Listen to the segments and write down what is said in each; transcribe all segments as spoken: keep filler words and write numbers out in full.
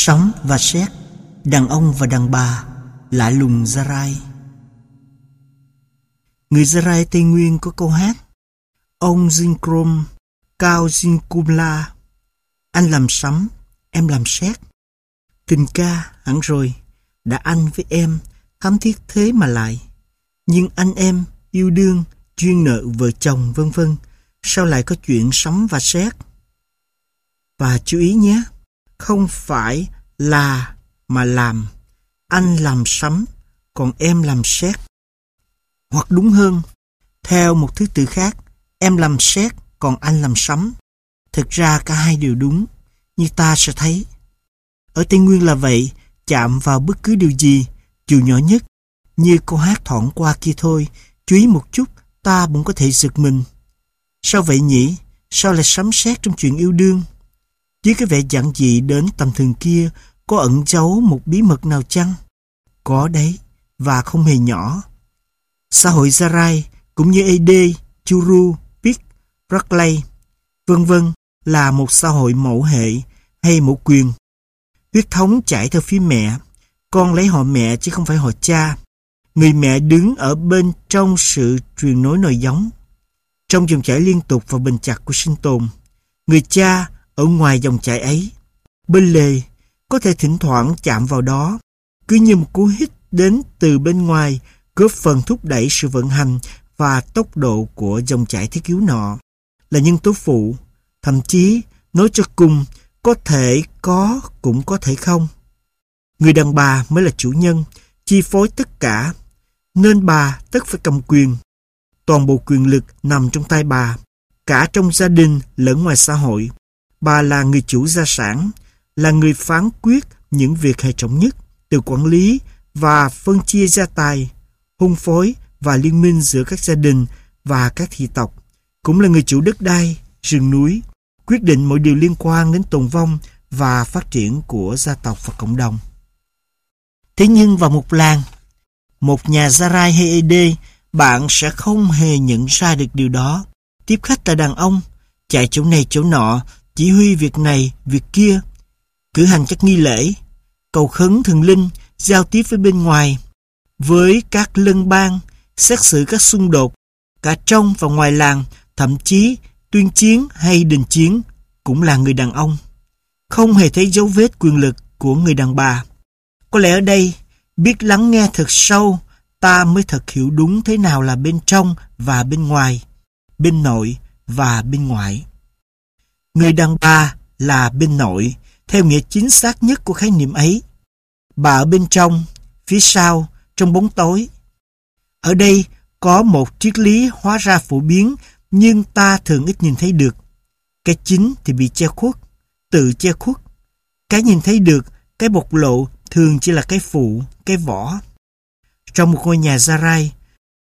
Sấm và sét, đàn ông và đàn bà, lạ lùng Gia Rai. Người Gia Rai Tây Nguyên có câu hát: ông Zinkrom, cao Zinkumla, anh làm sấm, em làm sét. Tình ca hẳn rồi, đã anh với em, thắm thiết thế mà lại. Nhưng anh em, yêu đương, duyên nợ vợ chồng vân vân, sao lại có chuyện sấm và sét? Và chú ý nhé, không phải là mà làm. Anh làm sấm, còn em làm sét. Hoặc đúng hơn, theo một thứ tự khác, em làm sét, còn anh làm sấm. Thực ra cả hai đều đúng, như ta sẽ thấy. Ở Tây Nguyên là vậy, chạm vào bất cứ điều gì, dù nhỏ nhất, như câu hát thoảng qua kia thôi, chú ý một chút, ta cũng có thể giật mình. Sao vậy nhỉ? Sao lại sấm sét trong chuyện yêu đương? Dưới cái vẻ giản dị đến tầm thường kia, có ẩn giấu một bí mật nào chăng? Có đấy, và không hề nhỏ. Xã hội Gia Rai, cũng như a đê, Churu, Pik, Raklay, vân vân, là một xã hội mẫu hệ hay mẫu quyền. Huyết thống chảy theo phía mẹ, con lấy họ mẹ chứ không phải họ cha. Người mẹ đứng ở bên trong sự truyền nối nòi giống, trong dòng chảy liên tục và bền chặt của sinh tồn. Người cha ở ngoài dòng chảy ấy, bên lề, có thể thỉnh thoảng chạm vào đó, cứ như một cú hít đến từ bên ngoài, góp phần thúc đẩy sự vận hành và tốc độ của dòng chảy thiết yếu nọ, là nhân tố phụ. Thậm chí, nói cho cùng, có thể có cũng có thể không. Người đàn bà mới là chủ nhân, chi phối tất cả, nên bà tất phải cầm quyền. Toàn bộ quyền lực nằm trong tay bà, cả trong gia đình lẫn ngoài xã hội. Bà là người chủ gia sản, là người phán quyết những việc hệ trọng nhất, từ quản lý và phân chia gia tài, hôn phối và liên minh giữa các gia đình và các thị tộc. Cũng là người chủ đất đai, rừng núi, quyết định mọi điều liên quan đến tồn vong và phát triển của gia tộc và cộng đồng. Thế nhưng vào một làng, một nhà Gia Rai hay a đê, bạn sẽ không hề nhận ra được điều đó. Tiếp khách là đàn ông, chạy chỗ này chỗ nọ, chỉ huy việc này, việc kia, cử hành các nghi lễ, cầu khấn thần linh, giao tiếp với bên ngoài, với các lân bang, xét xử các xung đột, cả trong và ngoài làng, thậm chí tuyên chiến hay đình chiến, cũng là người đàn ông. Không hề thấy dấu vết quyền lực của người đàn bà. Có lẽ ở đây, biết lắng nghe thật sâu, ta mới thật hiểu đúng thế nào là bên trong và bên ngoài, bên nội và bên ngoại. Người đàn bà là bên nội, theo nghĩa chính xác nhất của khái niệm ấy. Bà ở bên trong, phía sau, trong bóng tối. Ở đây có một triết lý hóa ra phổ biến, nhưng ta thường ít nhìn thấy được. Cái chính thì bị che khuất, tự che khuất. Cái nhìn thấy được, cái bộc lộ thường chỉ là cái phụ, cái vỏ. Trong một ngôi nhà Gia Rai,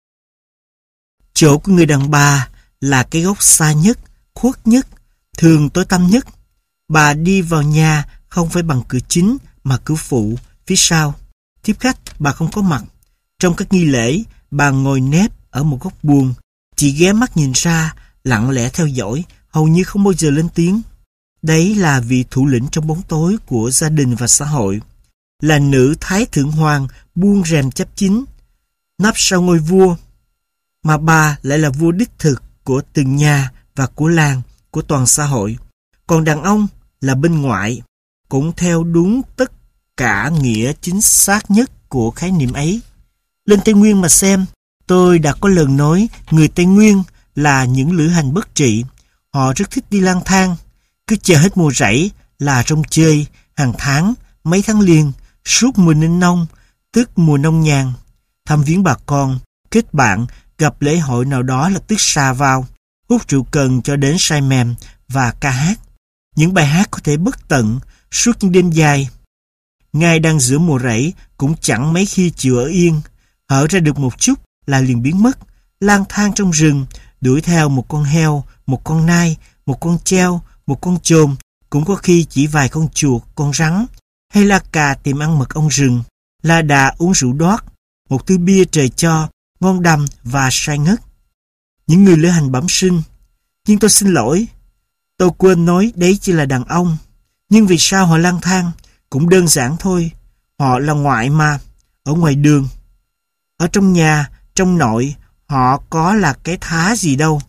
chỗ của người đàn bà là cái góc xa nhất, khuất nhất, thường tối tăm nhất. Bà đi vào nhà không phải bằng cửa chính mà cửa phụ, phía sau. Tiếp khách, bà không có mặt. Trong các nghi lễ, bà ngồi nép ở một góc buồng, chỉ ghé mắt nhìn ra, lặng lẽ theo dõi, hầu như không bao giờ lên tiếng. Đấy là vị thủ lĩnh trong bóng tối của gia đình và xã hội. Là nữ thái thượng hoàng buông rèm chấp chính, nắp sau ngôi vua, mà bà lại là vua đích thực của từng nhà và của làng, của toàn xã hội. Còn đàn ông là bên ngoại, cũng theo đúng tất cả nghĩa chính xác nhất của khái niệm ấy. Lên Tây Nguyên mà xem, tôi đã có lần nói người Tây Nguyên là những lữ hành bất trị. Họ rất thích đi lang thang, cứ chờ hết mùa rẫy là rong chơi, hàng tháng, mấy tháng liền, suốt mùa ninh nông, tức mùa nông nhàn, thăm viếng bà con, kết bạn, gặp lễ hội nào đó lập tức sa vào, hút rượu cần cho đến say mềm và ca hát. Những bài hát có thể bất tận suốt những đêm dài. Ngay đang giữa mùa rẫy cũng chẳng mấy khi chịu ở yên, hở ra được một chút là liền biến mất, lang thang trong rừng, đuổi theo một con heo, một con nai, một con treo, một con chồn, cũng có khi chỉ vài con chuột, con rắn, hay la cà tìm ăn mật ong rừng, la đà uống rượu đót, một thứ bia trời cho, ngon đầm và say ngất. Những người lữ hành bẩm sinh. Nhưng tôi xin lỗi, tôi quên nói đấy chỉ là đàn ông. Nhưng vì sao họ lang thang? cũng đơn giản thôi. Họ là ngoại mà, ở ngoài đường. Ở trong nhà, trong nội, họ có là cái thá gì đâu.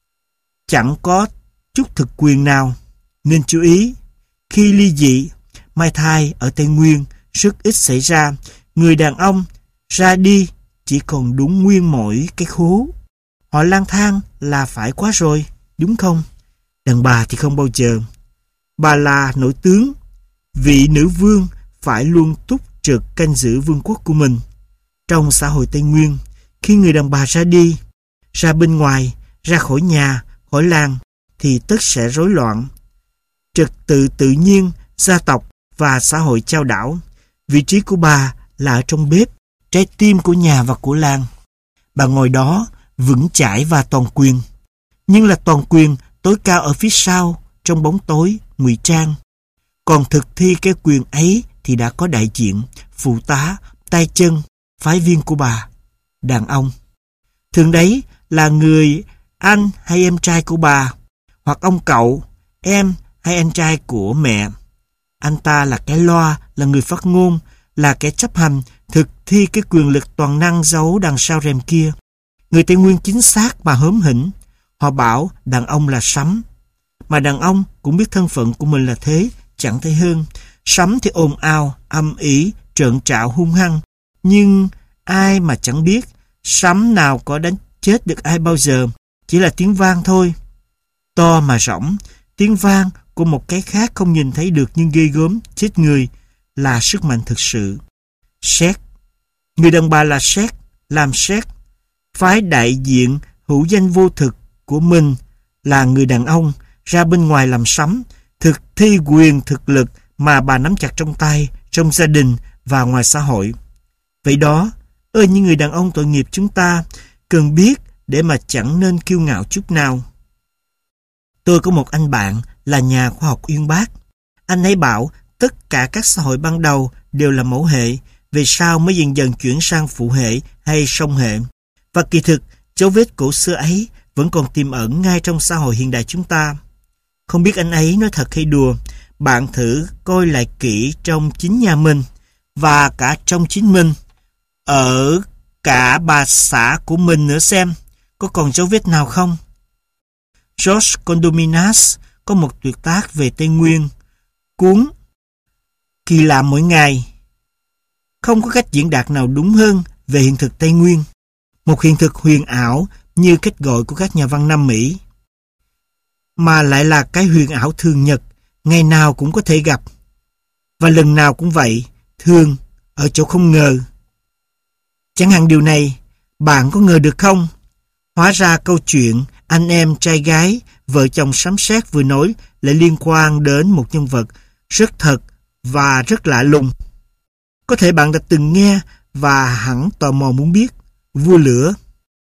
Chẳng có chút thực quyền nào. Nên chú ý, khi ly dị, mai thai ở Tây Nguyên rất ít xảy ra. Người đàn ông ra đi chỉ còn đúng nguyên mỗi cái khố. Họ lang thang là phải quá rồi, đúng không? Đàn bà thì không bao giờ. Bà là nội tướng, vị nữ vương phải luôn túc trực canh giữ vương quốc của mình. Trong xã hội Tây Nguyên, khi người đàn bà ra đi, ra bên ngoài, ra khỏi nhà, khỏi làng, thì tất sẽ rối loạn. Trật tự tự nhiên, gia tộc và xã hội chao đảo. Vị trí của bà là ở trong bếp, trái tim của nhà và của làng. Bà ngồi đó, vững chãi và toàn quyền. Nhưng là toàn quyền tối cao ở phía sau, trong bóng tối, ngụy trang. Còn thực thi cái quyền ấy thì đã có đại diện, phụ tá, tay chân, phái viên của bà, đàn ông. Thường đấy là người anh hay em trai của bà, hoặc ông cậu, em hay anh trai của mẹ. Anh ta là cái loa, là người phát ngôn, là kẻ chấp hành, thực thi cái quyền lực toàn năng giấu đằng sau rèm kia. Người Tây Nguyên chính xác mà hớm hỉnh. Họ bảo đàn ông là sắm. Mà đàn ông cũng biết thân phận của mình là thế, chẳng thấy hơn. Sắm thì ồn ào, âm ỉ, trợn trạo hung hăng. Nhưng ai mà chẳng biết, sắm nào có đánh chết được ai bao giờ. Chỉ là tiếng vang thôi. To mà rỗng, tiếng vang của một cái khác không nhìn thấy được nhưng ghê gớm, chết người, là sức mạnh thực sự. Séc. Người đàn bà là séc, làm séc. Phái đại diện hữu danh vô thực của mình là người đàn ông, ra bên ngoài làm sắm, thực thi quyền thực lực mà bà nắm chặt trong tay, trong gia đình và ngoài xã hội. Vậy đó, ơi những người đàn ông tội nghiệp chúng ta, cần biết để mà chẳng nên kiêu ngạo chút nào. Tôi có một anh bạn là nhà khoa học uyên bác. Anh ấy bảo tất cả các xã hội ban đầu đều là mẫu hệ, về sau mới dần dần chuyển sang phụ hệ hay song hệ. Và kỳ thực, dấu vết cổ xưa ấy vẫn còn tiềm ẩn ngay trong xã hội hiện đại chúng ta. Không biết anh ấy nói thật hay đùa, bạn thử coi lại kỹ trong chính nhà mình và cả trong chính mình, ở cả bà xã của mình nữa xem có còn dấu vết nào không. George Condominas có một tuyệt tác về Tây Nguyên, cuốn Kỳ lạ mỗi ngày. Không có cách diễn đạt nào đúng hơn về hiện thực Tây Nguyên, một hiện thực huyền ảo như cách gọi của các nhà văn Nam Mỹ, mà lại là cái huyền ảo thường nhật, ngày nào cũng có thể gặp. Và lần nào cũng vậy, thường ở chỗ không ngờ. Chẳng hạn điều này, bạn có ngờ được không? Hóa ra câu chuyện anh em trai gái, vợ chồng sấm sét vừa nói lại liên quan đến một nhân vật rất thật và rất lạ lùng. Có thể bạn đã từng nghe và hẳn tò mò muốn biết. Vua lửa.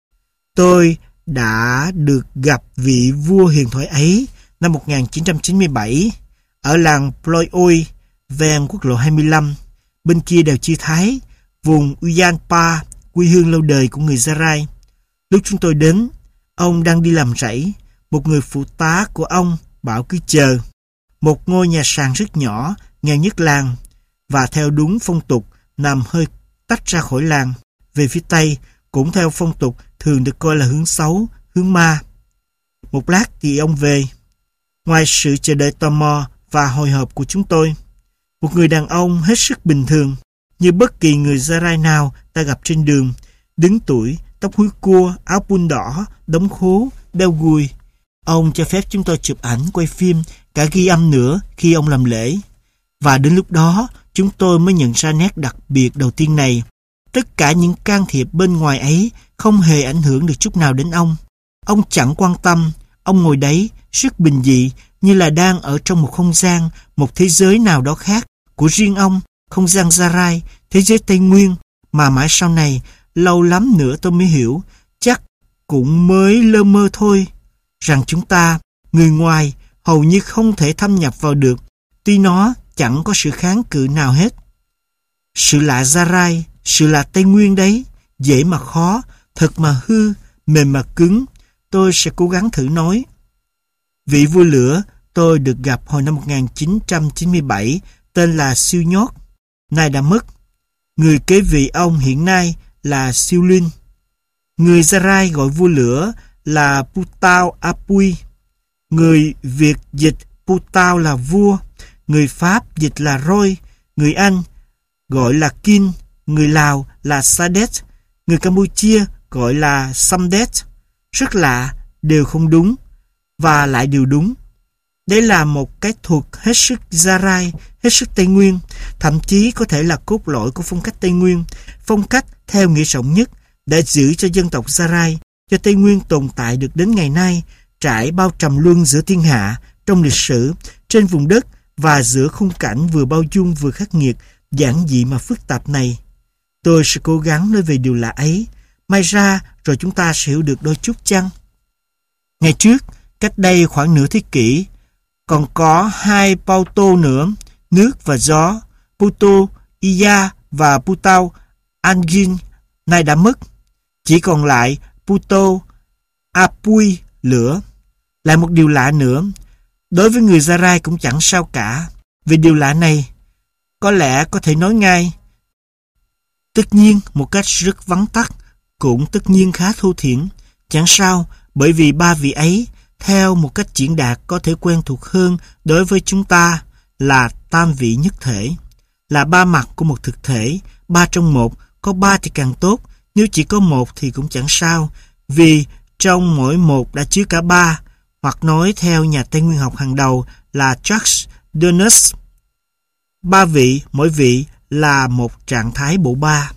Tôi đã được gặp vị vua huyền thoại ấy năm một nghìn chín trăm chín mươi bảy ở làng Plooi, ven quốc lộ hai mươi lăm, bên kia đèo Chi Thái, vùng Uyyanpa, quê hương lâu đời của người Gia Rai. Lúc chúng tôi đến, ông đang đi làm rẫy. Một người phụ tá của ông bảo cứ chờ. Một ngôi nhà sàn rất nhỏ, nghèo nhất làng, và theo đúng phong tục nằm hơi tách ra khỏi làng. Về phía Tây, cũng theo phong tục thường được coi là hướng xấu, hướng ma. Một lát thì ông về. Ngoài sự chờ đợi tò mò và hồi hộp của chúng tôi, một người đàn ông hết sức bình thường, như bất kỳ người Gia Rai nào ta gặp trên đường, đứng tuổi, tóc húi cua, áo pun đỏ, đống khố, đeo gùi. Ông cho phép chúng tôi chụp ảnh, quay phim, cả ghi âm nữa khi ông làm lễ. Và đến lúc đó, chúng tôi mới nhận ra nét đặc biệt đầu tiên này. Tất cả những can thiệp bên ngoài ấy không hề ảnh hưởng được chút nào đến ông. Ông chẳng quan tâm, ông ngồi đấy, rất bình dị, như là đang ở trong một không gian, một thế giới nào đó khác, của riêng ông, không gian Gia Rai, thế giới Tây Nguyên, mà mãi sau này, lâu lắm nữa tôi mới hiểu, chắc cũng mới lơ mơ thôi, rằng chúng ta, người ngoài, hầu như không thể thâm nhập vào được, tuy nó chẳng có sự kháng cự nào hết. Sự lạ Gia Rai, sự lạ Tây Nguyên đấy, dễ mà khó, thật mà hư, mềm mà cứng. Tôi sẽ cố gắng thử nói. Vị vua lửa tôi được gặp hồi năm một nghìn chín trăm chín mươi bảy tên là Siêu Nhốt, nay đã mất. Người kế vị ông hiện nay là Siêu Linh. Người Gia Rai gọi vua lửa là Putao Apui. Người Việt dịch Putao là vua. Người Pháp dịch là Roi. Người Anh gọi là Kin. Người Lào là Sadet. Người Campuchia gọi là Samdet. Rất lạ, đều không đúng và lại đều đúng. Đây là một cái thuật hết sức Gia Rai, hết sức Tây Nguyên, thậm chí có thể là cốt lõi của phong cách Tây Nguyên, phong cách theo nghĩa rộng nhất đã giữ cho dân tộc Gia Rai, cho Tây Nguyên tồn tại được đến ngày nay, trải bao trầm luân giữa thiên hạ, trong lịch sử, trên vùng đất và giữa khung cảnh vừa bao dung vừa khắc nghiệt, giản dị mà phức tạp này. Tôi sẽ cố gắng nói về điều lạ ấy, may ra rồi chúng ta sẽ hiểu được đôi chút chăng. Ngày trước, cách đây khoảng nửa thế kỷ, còn có hai Pauto nữa, nước và gió, Puto Iya và Putao Angin, nay đã mất. Chỉ còn lại Puto Apui, lửa. Lại một điều lạ nữa, đối với người Gia Rai cũng chẳng sao cả. Về điều lạ này, có lẽ có thể nói ngay. Tất nhiên, một cách rất vắn tắt, cũng tất nhiên khá thô thiển. Chẳng sao, bởi vì ba vị ấy, theo một cách diễn đạt có thể quen thuộc hơn đối với chúng ta, là tam vị nhất thể, là ba mặt của một thực thể, ba trong một, có ba thì càng tốt, nếu chỉ có một thì cũng chẳng sao, vì trong mỗi một đã chứa cả ba, hoặc nói theo nhà Tây Nguyên học hàng đầu là Jacques Donus, ba vị, mỗi vị là một trạng thái bộ ba.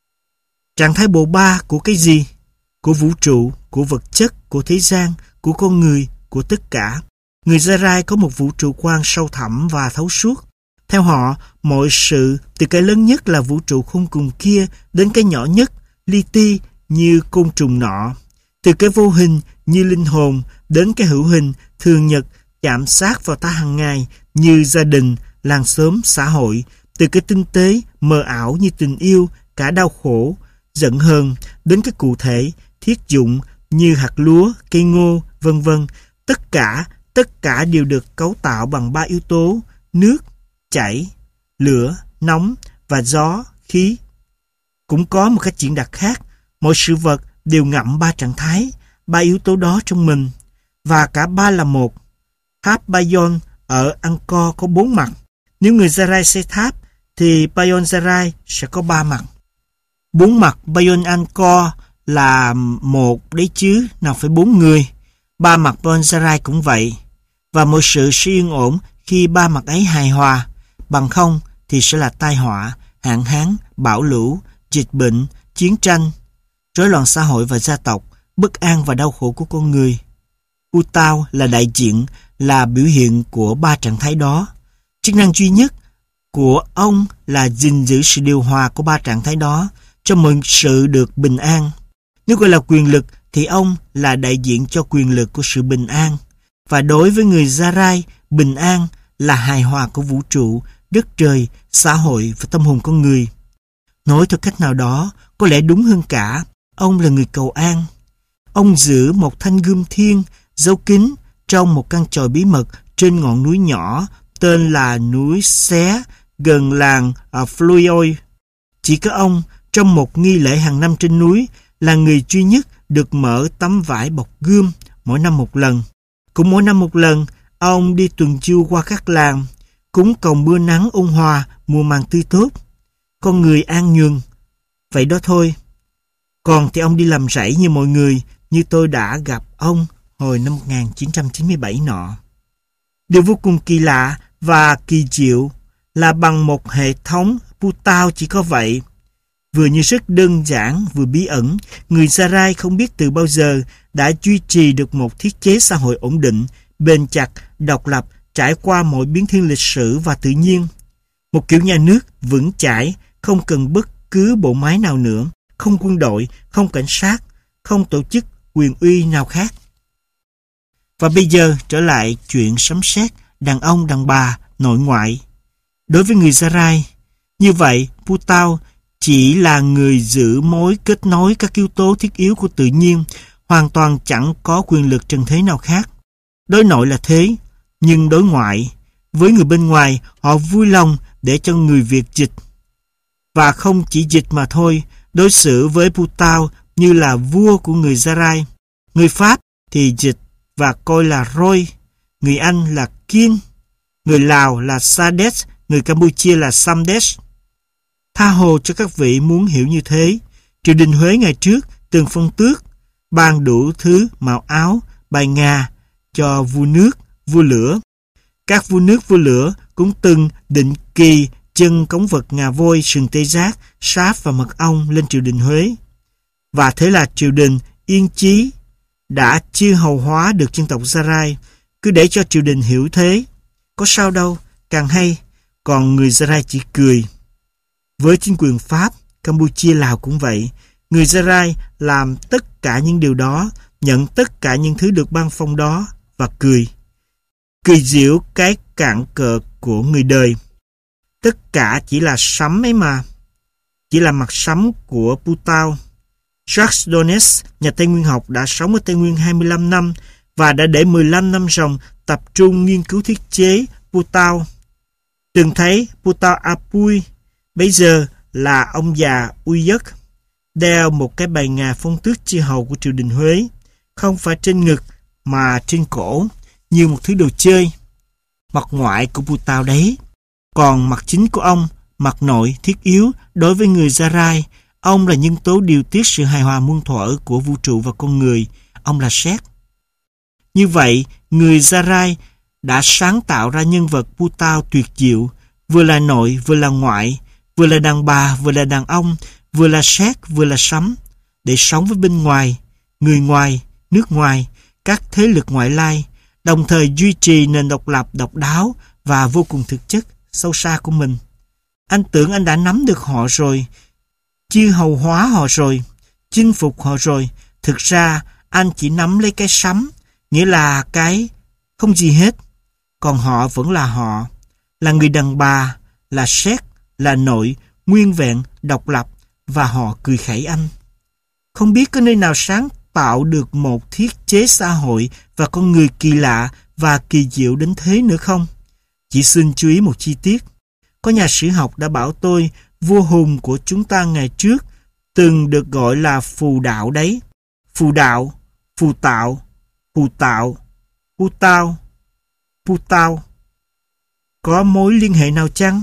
Trạng thái bộ ba của cái gì? Của vũ trụ, của vật chất, của thế gian, của con người, của tất cả. Người Gia Rai có một vũ trụ quan sâu thẳm và thấu suốt. Theo họ, mọi sự từ cái lớn nhất là vũ trụ khôn cùng kia đến cái nhỏ nhất, li ti như côn trùng nọ. Từ cái vô hình như linh hồn đến cái hữu hình thường nhật chạm sát vào ta hàng ngày như gia đình, làng xóm, xã hội. Từ cái tinh tế, mờ ảo như tình yêu, cả đau khổ, giận hờn đến cái cụ thể, thiết dụng như hạt lúa, cây ngô, vân vân. Tất cả, tất cả đều được cấu tạo bằng ba yếu tố: nước, chảy, lửa, nóng và gió, khí. Cũng có một cách diễn đạt khác, mọi sự vật đều ngậm ba trạng thái, ba yếu tố đó trong mình, và cả ba là một. Tháp Bayon ở Angkor có bốn mặt. Nếu người Gia Rai xây tháp, thì Bayon Gia Rai sẽ có ba mặt. Bốn mặt Bayon Angkor là một đấy chứ, nào phải bốn người. Ba mặt Bayon Gia Rai cũng vậy. Và mọi sự sẽ yên ổn khi ba mặt ấy hài hòa. Bằng không thì sẽ là tai họa, hạn hán, bão lũ, dịch bệnh, chiến tranh, rối loạn xã hội và gia tộc, bất an và đau khổ của con người. Putao là đại diện, là biểu hiện của ba trạng thái đó. Chức năng duy nhất của ông là gìn giữ sự điều hòa của ba trạng thái đó, cho mọi sự được bình an. Nếu gọi là quyền lực thì ông là đại diện cho quyền lực của sự bình an. Và đối với người Gia Rai, bình an là hài hòa của vũ trụ, đất trời, xã hội và tâm hồn con người. Nói theo cách nào đó, có lẽ đúng hơn cả, ông là người cầu an. Ông giữ một thanh gươm thiên giấu kín trong một căn chòi bí mật trên ngọn núi nhỏ tên là núi Xé, gần làng ở Fluoy. Chỉ có ông, trong một nghi lễ hàng năm trên núi, là người duy nhất được mở tấm vải bọc gươm mỗi năm một lần. Cũng mỗi năm một lần, ông đi tuần du qua các làng, cúng cầu mưa nắng ôn hòa, mùa màng tươi tốt. Con người an nhường, vậy đó thôi. Còn thì ông đi làm rẫy như mọi người, như tôi đã gặp ông hồi năm một nghìn chín trăm chín mươi bảy nọ. Điều vô cùng kỳ lạ và kỳ diệu là bằng một hệ thống Putao chỉ có vậy. Vừa như rất đơn giản, vừa bí ẩn, người Gia Rai không biết từ bao giờ đã duy trì được một thiết chế xã hội ổn định, bền chặt, độc lập, trải qua mọi biến thiên lịch sử và tự nhiên. Một kiểu nhà nước vững chãi, không cần bất cứ bộ máy nào nữa, không quân đội, không cảnh sát, không tổ chức quyền uy nào khác. Và bây giờ trở lại chuyện sấm sét, đàn ông, đàn bà, nội ngoại. Đối với người Gia Rai, như vậy Putao chỉ là người giữ mối kết nối các yếu tố thiết yếu của tự nhiên, hoàn toàn chẳng có quyền lực trần thế nào khác. Đối nội là thế, nhưng đối ngoại, Với người bên ngoài, họ vui lòng để cho người Việt dịch. Và không chỉ dịch mà thôi, đối xử với Putao như là vua của người Gia-rai. Người Pháp thì dịch và coi là Roi, người Anh là Kiên, người Lào là Sa-đét, người Campuchia là Sam-đét. Tha hồ cho các vị muốn hiểu như thế. Triều đình Huế ngày trước từng phong tước, ban đủ thứ mạo áo, bài ngà cho vua nước, vua lửa. Các vua nước, vua lửa cũng từng định kỳ chân cống vật ngà voi, sừng tê giác, sáp và mật ong lên triều đình Huế. Và thế là triều đình Yên Chí đã chưa hầu hóa được dân tộc Gia-rai, cứ để cho triều đình hiểu thế. Có sao đâu, càng hay. Còn người Gia-rai chỉ cười. Với chính quyền Pháp, Campuchia, Lào cũng vậy. Người Gia-rai làm tất cả những điều đó, nhận tất cả những thứ được ban phong đó và cười. Cười giễu cái cạn cợt của người đời. Tất cả chỉ là sắm ấy mà. Chỉ là mặt sắm của Putao. Jacques Donnes, nhà Tây Nguyên học, đã sống ở Tây Nguyên hai mươi lăm năm và đã để mười lăm năm ròng tập trung nghiên cứu thiết chế Putao. Từng thấy Putao Apui, bây giờ là ông già Uy Giấc, đeo một cái bài ngà phong tước chư hầu của triều đình Huế, không phải trên ngực mà trên cổ, như một thứ đồ chơi. Mặt ngoại của Putao đấy. Còn mặt chính của ông, mặt nội thiết yếu đối với người Gia-rai, ông là nhân tố điều tiết sự hài hòa muôn thuở của vũ trụ và con người. Ông là Sét. Như vậy, người Gia-rai đã sáng tạo ra nhân vật Putao tuyệt diệu, vừa là nội, vừa là ngoại, vừa là đàn bà, vừa là đàn ông, vừa là Sét, vừa là sấm, để sống với bên ngoài, người ngoài, nước ngoài, các thế lực ngoại lai, đồng thời duy trì nền độc lập độc đáo và vô cùng thực chất, sâu xa của mình. Anh tưởng anh đã nắm được họ rồi, chư hầu hóa họ rồi, chinh phục họ rồi. Thực ra anh chỉ nắm lấy cái sấm, nghĩa là cái không gì hết. Còn họ vẫn là họ, là người đàn bà, là Sét, là nội, nguyên vẹn, độc lập, và họ cười khẩy anh. Không biết có nơi nào sáng tạo được một thiết chế xã hội và con người kỳ lạ và kỳ diệu đến thế nữa không? Chỉ xin chú ý một chi tiết. Có nhà sử học đã bảo tôi vua hùng của chúng ta ngày trước từng được gọi là phù đạo đấy. Phù đạo, phù tạo, phù tạo, phù tao, phù tao. Có mối liên hệ nào chăng?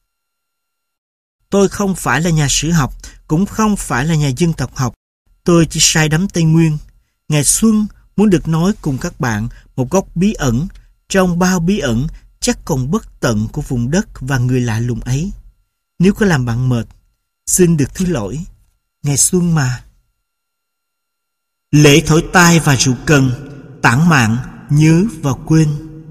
Tôi không phải là nhà sử học, cũng không phải là nhà dân tộc học. Tôi chỉ say đắm Tây Nguyên. Ngày xuân muốn được nói cùng các bạn một góc bí ẩn trong bao bí ẩn chắc còn bất tận của vùng đất và người lạ lùng ấy. Nếu có làm bạn mệt, xin được thứ lỗi. Ngày xuân mà. Lễ thổi tai và rượu cần, tản mạn, nhớ và quên.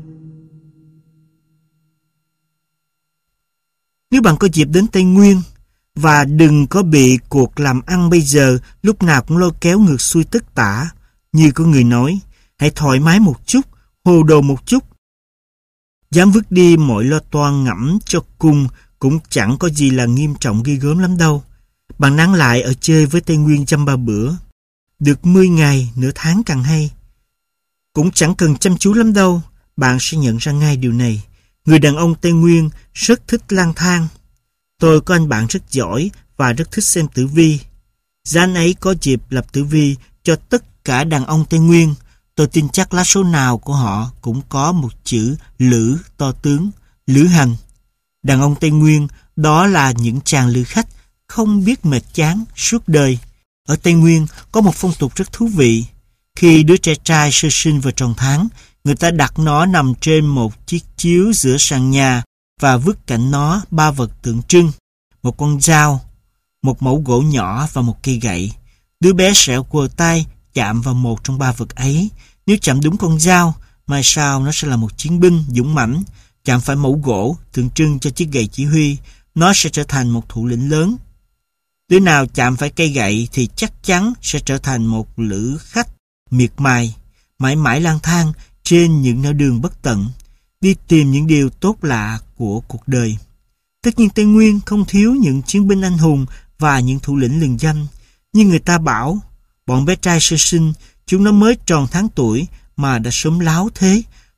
Nếu bạn có dịp đến Tây Nguyên, và đừng có bị cuộc làm ăn bây giờ lúc nào cũng lôi kéo ngược xuôi tất tả. Như có người nói, hãy thoải mái một chút, hồ đồ một chút. Dám vứt đi mọi lo toan ngẫm cho cùng cũng chẳng có gì là nghiêm trọng ghê gớm lắm đâu. Bạn nán lại ở chơi với Tây Nguyên dăm ba bữa, được mười ngày, nửa tháng càng hay. Cũng chẳng cần chăm chú lắm đâu, bạn sẽ nhận ra ngay điều này. Người đàn ông Tây Nguyên rất thích lang thang. Tôi có anh bạn rất giỏi và rất thích xem tử vi. Giá anh ấy có dịp lập tử vi cho tất cả đàn ông Tây Nguyên. Tôi tin chắc lá số nào của họ cũng có một chữ lữ to tướng, lữ hành. Đàn ông Tây Nguyên đó là những chàng lữ khách không biết mệt chán suốt đời. Ở Tây Nguyên có một phong tục rất thú vị. Khi đứa trẻ trai sơ sinh vào tròn tháng, người ta đặt nó nằm trên một chiếc chiếu giữa sàn nhà và vứt cạnh nó ba vật tượng trưng: một con dao, một mẩu gỗ nhỏ và một cây gậy. Đứa bé sẽ quờ tay chạm vào một trong ba vật ấy. Nếu chạm đúng con dao, mai sau nó sẽ là một chiến binh dũng mãnh. Chạm phải mẩu gỗ tượng trưng cho chiếc gậy chỉ huy, nó sẽ trở thành một thủ lĩnh lớn. Đứa nào chạm phải cây gậy thì chắc chắn sẽ trở thành một lữ khách miệt mài, mãi mãi lang thang trên những nẻo đường bất tận, đi tìm những điều tốt lạ của cuộc đời. Tất nhiên Tây Nguyên không thiếu những chiến binh anh hùng và những thủ lĩnh lừng danh. Nhưng người ta bảo, bọn bé trai sơ sinh, chúng nó mới tròn tháng tuổi mà đã sớm láo thế.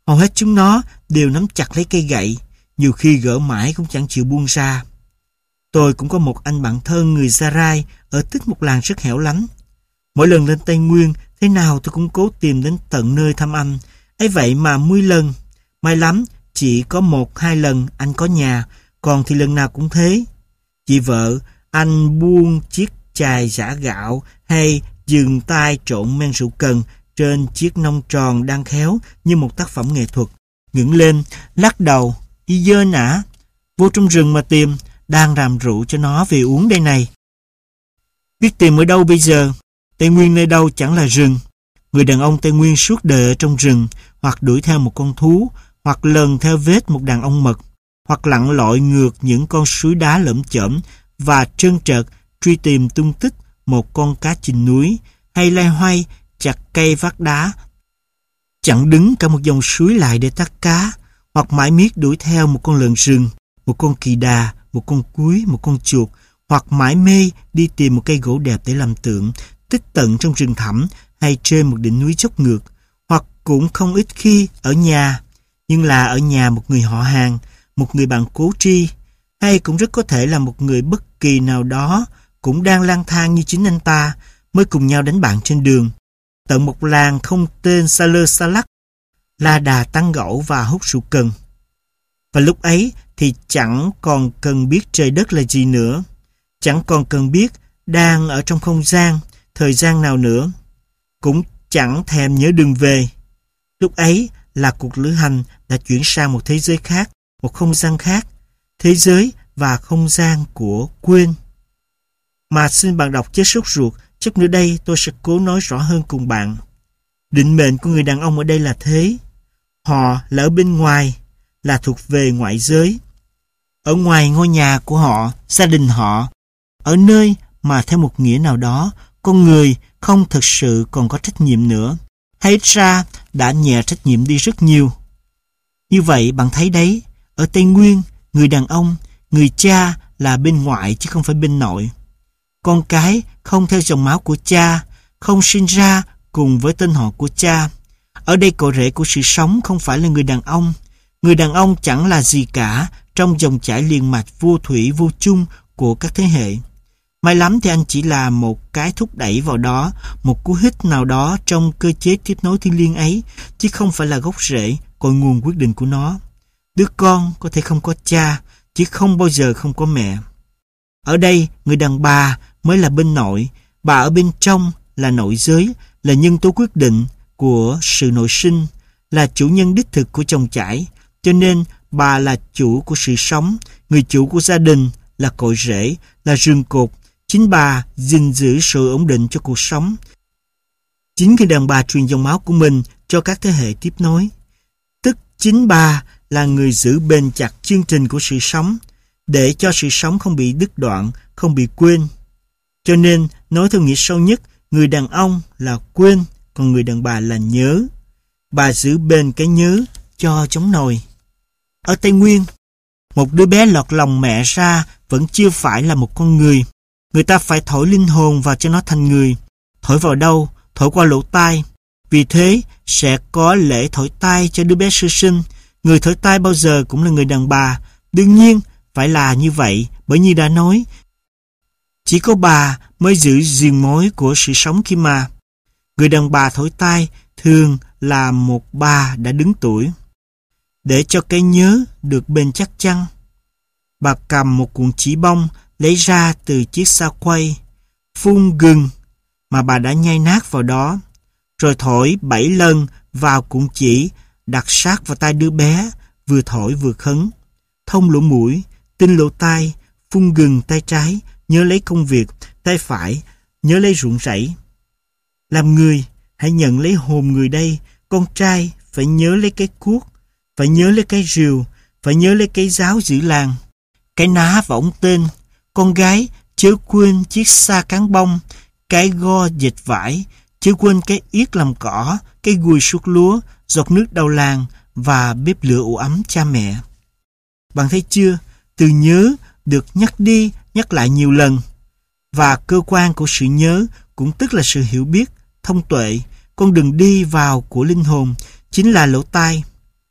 Hầu hết chúng nó đều nắm chặt lấy cây gậy, nhiều khi gỡ mãi cũng chẳng chịu buông ra. Tôi cũng có một anh bạn thân người Gia Rai ở tích một làng rất hẻo lánh. Mỗi lần lên Tây Nguyên, thế nào tôi cũng cố tìm đến tận nơi thăm anh. Ấy vậy mà mười lần, may lắm chỉ có một hai lần anh có nhà, còn thì lần nào cũng thế. Chị vợ, anh buông chiếc chài giã gạo hay dừng tay trộn men rượu cần trên chiếc nông tròn đang khéo như một tác phẩm nghệ thuật. Ngẩng lên, lắc đầu, đi dơ nã, vô trong rừng mà tìm, đang làm rượu cho nó về uống đây này. Biết tìm ở đâu bây giờ? Tây Nguyên nơi đâu chẳng là rừng. Người đàn ông Tây Nguyên suốt đời ở trong rừng, hoặc đuổi theo một con thú, hoặc lần theo vết một đàn ong mật, hoặc lặn lội ngược những con suối đá lởm chởm và trơn trượt truy tìm tung tích một con cá chình núi, hay loay hoay chặt cây vác đá, chẳng đứng cả một dòng suối lại để tắt cá, hoặc mãi miết đuổi theo một con lợn rừng, một con kỳ đà, một con cúi, một con chuột, hoặc mãi mê đi tìm một cây gỗ đẹp để làm tượng, tích tận trong rừng thẳm hay trên một đỉnh núi dốc ngược, hoặc cũng không ít khi ở nhà, nhưng là ở nhà một người họ hàng, một người bạn cố tri, hay cũng rất có thể là một người bất kỳ nào đó cũng đang lang thang như chính anh ta, mới cùng nhau đánh bạn trên đường. Tận một làng không tên xa lơ xa lắc, la đà tăng gẫu và hút rượu cần. Và lúc ấy thì chẳng còn cần biết trời đất là gì nữa, chẳng còn cần biết đang ở trong không gian, thời gian nào nữa, cũng chẳng thèm nhớ đường về. Lúc ấy là cuộc lữ hành đã chuyển sang một thế giới khác, một không gian khác, thế giới và không gian của quên. Mà xin bạn đọc chớ sốt ruột, chắc nữa đây tôi sẽ cố nói rõ hơn cùng bạn. Định mệnh của người đàn ông ở đây là thế. Họ là ở bên ngoài, là thuộc về ngoại giới. Ở ngoài ngôi nhà của họ, gia đình họ, ở nơi mà theo một nghĩa nào đó, con người không thực sự còn có trách nhiệm nữa, hay ít ra đã nhẹ trách nhiệm đi rất nhiều. Như vậy bạn thấy đấy, ở Tây Nguyên, người đàn ông, người cha là bên ngoại chứ không phải bên nội. Con cái không theo dòng máu của cha, không sinh ra cùng với tên họ của cha. Ở đây cội rễ của sự sống không phải là người đàn ông. Người đàn ông chẳng là gì cả trong dòng chảy liền mạch vô thủy vô chung của các thế hệ. May lắm thì anh chỉ là một cái thúc đẩy vào đó, một cú hích nào đó trong cơ chế tiếp nối thiêng liêng ấy, chứ không phải là gốc rễ, cội nguồn quyết định của nó. Đứa con có thể không có cha, chứ không bao giờ không có mẹ. Ở đây, người đàn bà mới là bên nội, bà ở bên trong là nội giới, là nhân tố quyết định của sự nội sinh, là chủ nhân đích thực của chồng chải, cho nên bà là chủ của sự sống, người chủ của gia đình, là cội rễ, là rừng cột. Chính bà gìn giữ sự ổn định cho cuộc sống. Chính người đàn bà truyền dòng máu của mình cho các thế hệ tiếp nối. Tức chính bà là người giữ bền chặt chương trình của sự sống, để cho sự sống không bị đứt đoạn, không bị quên. Cho nên, nói theo nghĩa sâu nhất, người đàn ông là quên, còn người đàn bà là nhớ. Bà giữ bền cái nhớ cho chống nồi. Ở Tây Nguyên, một đứa bé lọt lòng mẹ ra vẫn chưa phải là một con người. Người ta phải thổi linh hồn vào cho nó thành người. Thổi vào đâu? Thổi qua lỗ tai. Vì thế, sẽ có lễ thổi tai cho đứa bé sơ sinh. Người thổi tai bao giờ cũng là người đàn bà. Đương nhiên, phải là như vậy, bởi như đã nói, chỉ có bà mới giữ giường mối của sự sống kia mà. Người đàn bà thổi tai thường là một bà đã đứng tuổi. Để cho cái nhớ được bền chắc chắn, bà cầm một cuộn chỉ bông lấy ra từ chiếc sao quay, phun gừng mà bà đã nhai nát vào đó, rồi thổi bảy lần vào cuộn chỉ, đặt sát vào tai đứa bé, vừa thổi vừa khấn. Thông lỗ mũi, tinh lỗ tai, phun gừng tay trái, nhớ lấy công việc, tay phải, nhớ lấy ruộng rẫy. Làm người, hãy nhận lấy hồn người đây, con trai phải nhớ lấy cái cuốc, phải nhớ lấy cái rìu, phải nhớ lấy cái giáo giữ làng, cái ná và ống tên. Con gái chớ quên chiếc sa cán bông, cái go dệt vải, chớ quên cái yết làm cỏ, cái gùi suốt lúa, giọt nước đầu làng và bếp lửa ủ ấm cha mẹ. Bạn thấy chưa? Từ nhớ được nhắc đi, nhắc lại nhiều lần. Và cơ quan của sự nhớ cũng tức là sự hiểu biết, thông tuệ, con đường đi vào của linh hồn, chính là lỗ tai.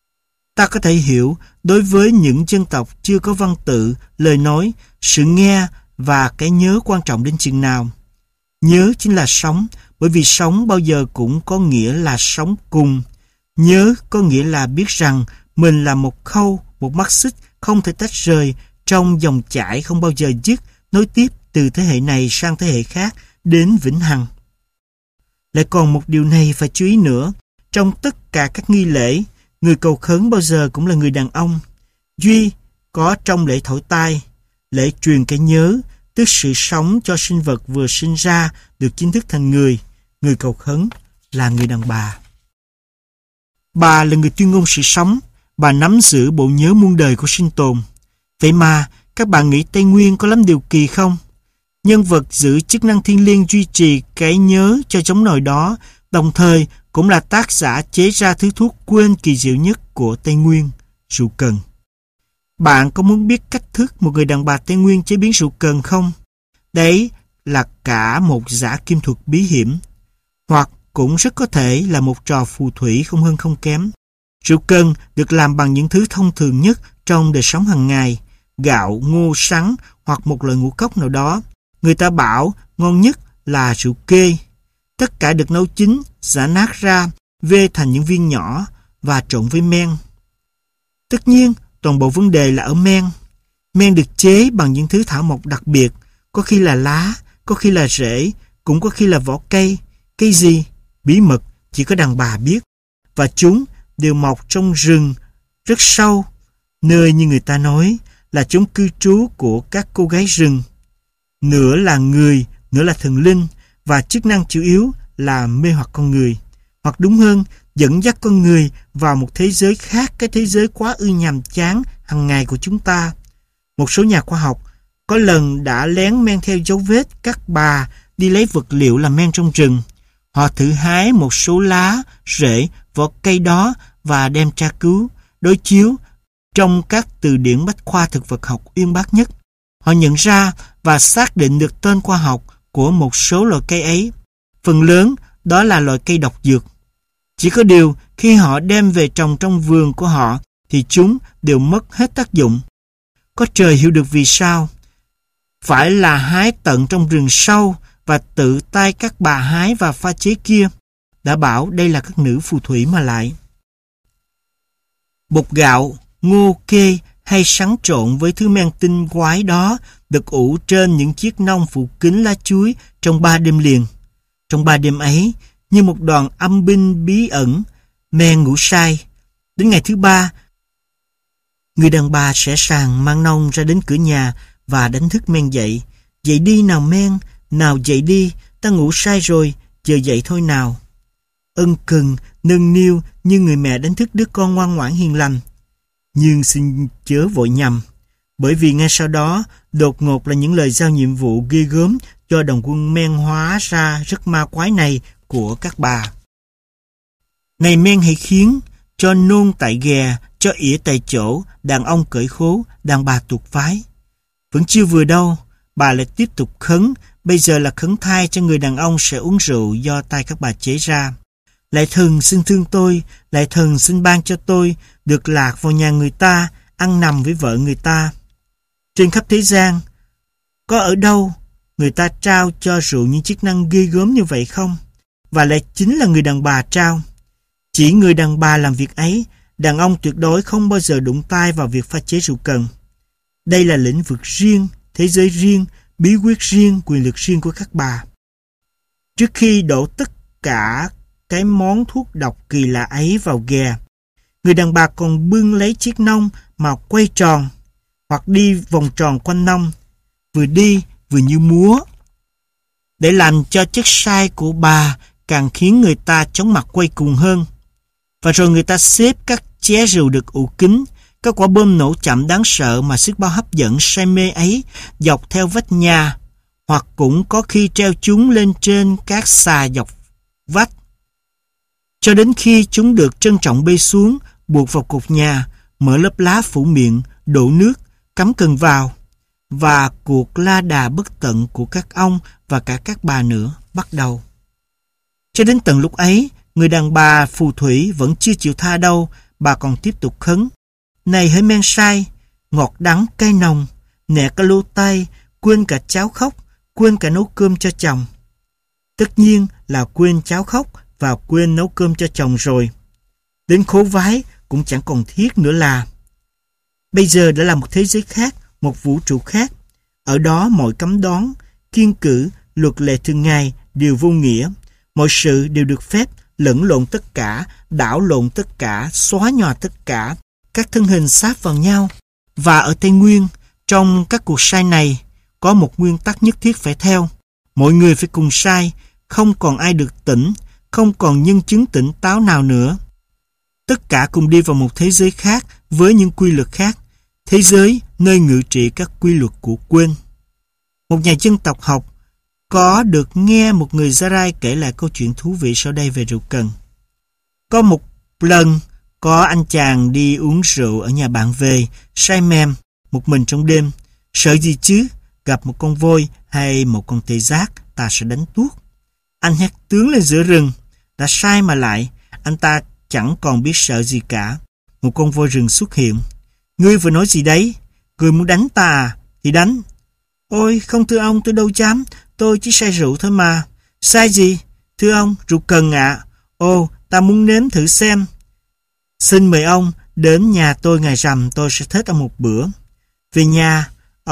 Ta có thể hiểu, đối với những dân tộc chưa có văn tự, lời nói, sự nghe và cái nhớ quan trọng đến chừng nào. Nhớ chính là sống, bởi vì sống bao giờ cũng có nghĩa là sống cùng. Nhớ có nghĩa là biết rằng mình là một khâu, một mắt xích không thể tách rời trong dòng chảy không bao giờ dứt, nối tiếp từ thế hệ này sang thế hệ khác đến vĩnh hằng. Lại còn một điều này phải chú ý nữa, trong tất cả các nghi lễ, người cầu khấn bao giờ cũng là người đàn ông. Duy có trong lễ thổi tai, lễ truyền cái nhớ, tức sự sống cho sinh vật vừa sinh ra được chính thức thành người, người cầu khấn là người đàn bà. Bà là người tuyên ngôn sự sống, bà nắm giữ bộ nhớ muôn đời của sinh tồn. Vậy mà, các bạn nghĩ Tây Nguyên có lắm điều kỳ không? Nhân vật giữ chức năng thiêng liêng duy trì cái nhớ cho chống nổi đó, đồng thời cũng là tác giả chế ra thứ thuốc quên kỳ diệu nhất của Tây Nguyên, rượu cần. Bạn có muốn biết cách thức một người đàn bà Tây Nguyên chế biến rượu cần không? Đấy là cả một dã kim thuật bí hiểm, hoặc cũng rất có thể là một trò phù thủy không hơn không kém. Rượu cần được làm bằng những thứ thông thường nhất trong đời sống hàng ngày, gạo, ngô, sắn hoặc một loại ngũ cốc nào đó. Người ta bảo ngon nhất là rượu kê. Tất cả được nấu chín, giã nát ra, vê thành những viên nhỏ và trộn với men. Tất nhiên, toàn bộ vấn đề là ở men. Men được chế bằng những thứ thảo mộc đặc biệt, có khi là lá, có khi là rễ, cũng có khi là vỏ cây. Cây gì? Bí mật, chỉ có đàn bà biết. Và chúng đều mọc trong rừng rất sâu, nơi như người ta nói là chốn cư trú của các cô gái rừng. Nửa là người, nửa là thần linh, và chức năng chủ yếu là mê hoặc con người, hoặc đúng hơn, dẫn dắt con người vào một thế giới khác cái thế giới quá ư nhàm chán hàng ngày của chúng ta. Một số nhà khoa học có lần đã lén men theo dấu vết các bà đi lấy vật liệu làm men trong rừng. Họ thử hái một số lá, rễ, vỏ cây đó và đem tra cứu, đối chiếu trong các từ điển bách khoa thực vật học uyên bác nhất. Họ nhận ra và xác định được tên khoa học của một số loại cây ấy. Phần lớn đó là loại cây độc dược. Chỉ có điều khi họ đem về trồng trong vườn của họ thì chúng đều mất hết tác dụng. Có trời hiểu được vì sao. Phải là hái tận trong rừng sâu và tự tay các bà hái và pha chế kia. Đã bảo đây là các nữ phù thủy mà lại. Bột gạo, ngô, kê hay sắn trộn với thứ men tinh quái đó được ủ trên những chiếc nông phủ kín lá chuối trong ba đêm liền. Trong ba đêm ấy, như một đoàn âm binh bí ẩn, men ngủ say. Đến ngày thứ ba, người đàn bà sẽ sàng mang nông ra đến cửa nhà và đánh thức men dậy. Dậy đi nào men, nào dậy đi, ta ngủ say rồi, giờ dậy thôi nào. Ân cần, nâng niu như người mẹ đánh thức đứa con ngoan ngoãn hiền lành. Nhưng xin chớ vội nhầm, bởi vì ngay sau đó đột ngột là những lời giao nhiệm vụ ghê gớm cho đồng quân men hóa ra rất ma quái này của các bà. Này men hãy khiến cho nôn tại ghè, cho ỉa tại chỗ, đàn ông cởi khố, đàn bà tuột vái. Vẫn chưa vừa đâu, bà lại tiếp tục khấn, bây giờ là khấn thai cho người đàn ông sẽ uống rượu do tay các bà chế ra. Lạy thần xin thương tôi, lạy thần xin ban cho tôi được lạc vào nhà người ta, ăn nằm với vợ người ta. Trên khắp thế gian, có ở đâu người ta trao cho rượu những chức năng ghê gớm như vậy không? Và lại chính là người đàn bà trao. Chỉ người đàn bà làm việc ấy, đàn ông tuyệt đối không bao giờ đụng tay vào việc pha chế rượu cần. Đây là lĩnh vực riêng, thế giới riêng, bí quyết riêng, quyền lực riêng của các bà. Trước khi đổ tất cả cái món thuốc độc kỳ lạ ấy vào ghè, người đàn bà còn bưng lấy chiếc nông mà quay tròn hoặc đi vòng tròn quanh nông, vừa đi vừa như múa, để làm cho chất sai của bà càng khiến người ta chóng mặt quay cuồng hơn. Và rồi người ta xếp các ché rượu được ủ kín, các quả bom nổ chậm đáng sợ mà sức bao hấp dẫn say mê ấy dọc theo vách nhà, hoặc cũng có khi treo chúng lên trên các xà dọc vách, cho đến khi chúng được trân trọng bê xuống, buộc vào cột nhà, mở lớp lá phủ miệng, đổ nước, cắm cần vào, và cuộc la đà bất tận của các ông và cả các bà nữa bắt đầu. Cho đến tận lúc ấy, người đàn bà phù thủy vẫn chưa chịu tha đâu, bà còn tiếp tục khấn: Này hỡi men sai, ngọt đắng cay nồng, nẹ cả lô tay, quên cả cháo khóc, quên cả nấu cơm cho chồng. Tất nhiên là quên cháo khóc và quên nấu cơm cho chồng rồi. Đến khố vái cũng chẳng còn thiết nữa là. Bây giờ đã là một thế giới khác, một vũ trụ khác. Ở đó mọi cấm đoán, kiêng cữ, luật lệ thường ngày đều vô nghĩa. Mọi sự đều được phép, lẫn lộn tất cả, đảo lộn tất cả, xóa nhòa tất cả. Các thân hình sáp vào nhau. Và ở Tây Nguyên, trong các cuộc sai này, có một nguyên tắc nhất thiết phải theo. Mọi người phải cùng sai, không còn ai được tỉnh, không còn nhân chứng tỉnh táo nào nữa. Tất cả cùng đi vào một thế giới khác với những quy luật khác. Thế giới nơi ngự trị các quy luật của quên. Một nhà dân tộc học có được nghe một người Gia Rai kể lại câu chuyện thú vị sau đây về rượu cần. Có một lần, có anh chàng đi uống rượu ở nhà bạn về, say mềm, một mình trong đêm. Sợ gì chứ, gặp một con voi hay một con tê giác, ta sẽ đánh tuốt. Anh hét tướng lên giữa rừng, đã sai mà lại, anh ta chẳng còn biết sợ gì cả. Một con voi rừng xuất hiện. Ngươi vừa nói gì đấy? Ngươi muốn đánh ta à? Thì đánh. Ôi, không thưa ông, tôi đâu dám, tôi chỉ say rượu thôi mà. Sai gì? Thưa ông, rượu cần ạ. À. Ồ, ta muốn nếm thử xem. Xin mời ông đến nhà tôi ngày rằm, tôi sẽ thết ông một bữa. Về nhà,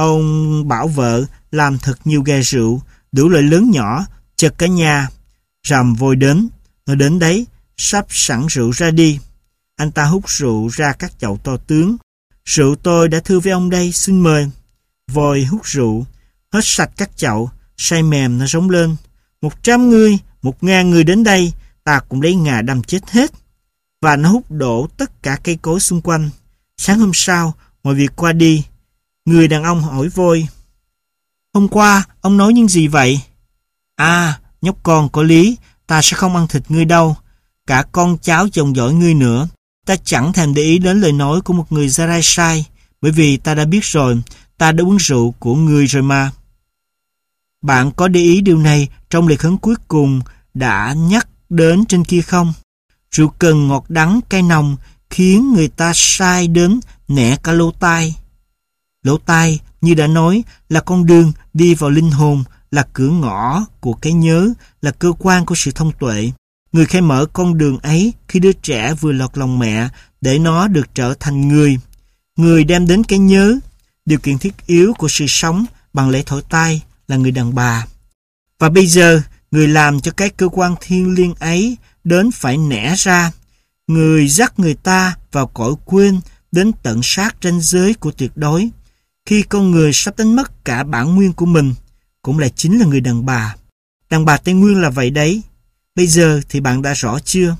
ông bảo vợ làm thật nhiều ghè rượu, đủ loại lớn nhỏ, chật cả nhà. Rằm voi đến, nó đến đấy, sắp sẵn rượu ra đi. Anh ta hút rượu ra các chậu to tướng. Rượu tôi đã thưa với ông đây, xin mời. Voi hút rượu, hết sạch các chậu, say mềm nó rống lên. Một trăm người, một ngàn người đến đây, ta cũng lấy ngà đâm chết hết. Và nó hút đổ tất cả cây cối xung quanh. Sáng hôm sau, mọi việc qua đi. Người đàn ông hỏi voi: Hôm qua, ông nói những gì vậy? À, nhóc con có lý, ta sẽ không ăn thịt ngươi đâu. Cả con cháu chồng dõi ngươi nữa. Ta chẳng thèm để ý đến lời nói của một người Gia Rai sai, bởi vì ta đã biết rồi, ta đã uống rượu của ngươi rồi mà. Bạn có để ý điều này trong lời khấn cuối cùng đã nhắc đến trên kia không? Rượu cần ngọt đắng cay nồng khiến người ta sai đến nẻ cả lỗ tai. Lỗ tai, như đã nói, là con đường đi vào linh hồn, là cửa ngõ của cái nhớ, là cơ quan của sự thông tuệ. Người khai mở con đường ấy khi đứa trẻ vừa lọt lòng mẹ để nó được trở thành người. Người đem đến cái nhớ, điều kiện thiết yếu của sự sống bằng lễ thổi tai là người đàn bà. Và bây giờ, người làm cho cái cơ quan thiêng liêng ấy đến phải nẻ ra. Người dắt người ta vào cõi quên đến tận sát ranh giới của tuyệt đối. Khi con người sắp đánh mất cả bản nguyên của mình, cũng lại chính là người đàn bà. Đàn bà Tây Nguyên là vậy đấy. Bây giờ thì bạn đã rõ chưa?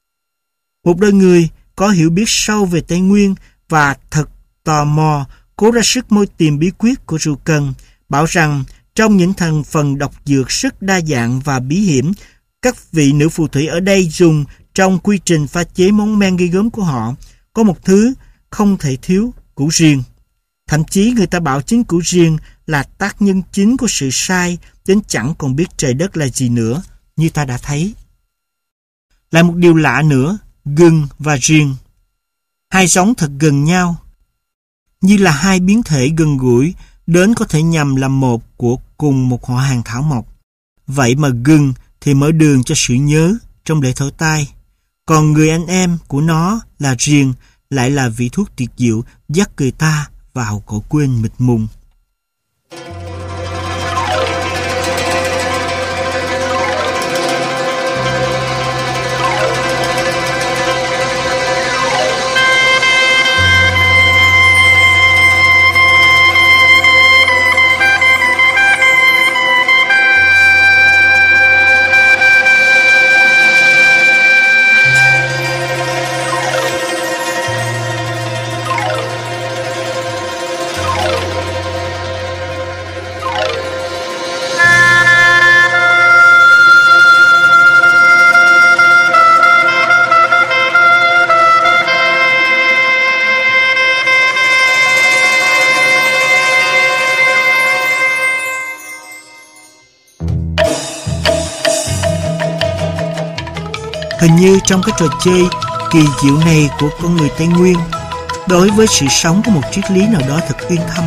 Một đôi người có hiểu biết sâu về Tây Nguyên và thật tò mò cố ra sức moi tìm bí quyết của rượu cần, bảo rằng trong những thành phần độc dược rất đa dạng và bí hiểm, các vị nữ phù thủy ở đây dùng trong quy trình pha chế món men ghê gớm của họ, có một thứ không thể thiếu: củ riềng. Thậm chí người ta bảo chính củ riềng là tác nhân chính của sự sai, đến chẳng còn biết trời đất là gì nữa, như ta đã thấy. Lại một điều lạ nữa, gừng và riềng. Hai giống thật gần nhau, như là hai biến thể gần gũi, đến có thể nhầm làm một của cùng một họ hàng thảo mộc. Vậy mà gừng thì mở đường cho sự nhớ trong lễ thổi tai, còn người anh em của nó là riềng lại là vị thuốc tuyệt diệu dắt người ta vào cõi quên mịt mùng. Hình như trong cái trò chơi kỳ diệu này của con người Tây Nguyên đối với sự sống có một triết lý nào đó thật uyên thâm.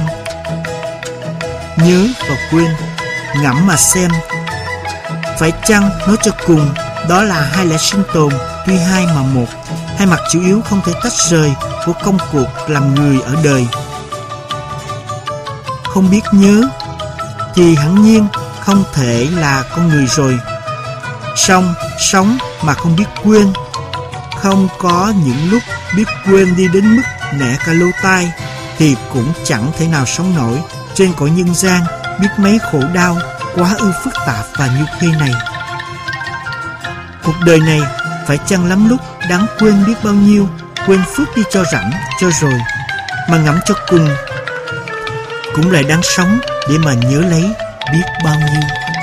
Nhớ và quên, ngẫm mà xem. Phải chăng nói cho cùng đó là hai lẽ sinh tồn tuy hai mà một, hai mặt chủ yếu không thể tách rời của công cuộc làm người ở đời. Không biết nhớ thì hẳn nhiên không thể là con người rồi. Song sống mà không biết quên, không có những lúc biết quên đi đến mức nẻ cả lỗ tai, thì cũng chẳng thể nào sống nổi trên cõi nhân gian biết mấy khổ đau quá ư phức tạp và như thế này. Cuộc đời này phải chăng lắm lúc đáng quên biết bao nhiêu, quên phước đi cho rảnh cho rồi, mà ngẫm cho cùng cũng lại đáng sống để mà nhớ lấy biết bao nhiêu.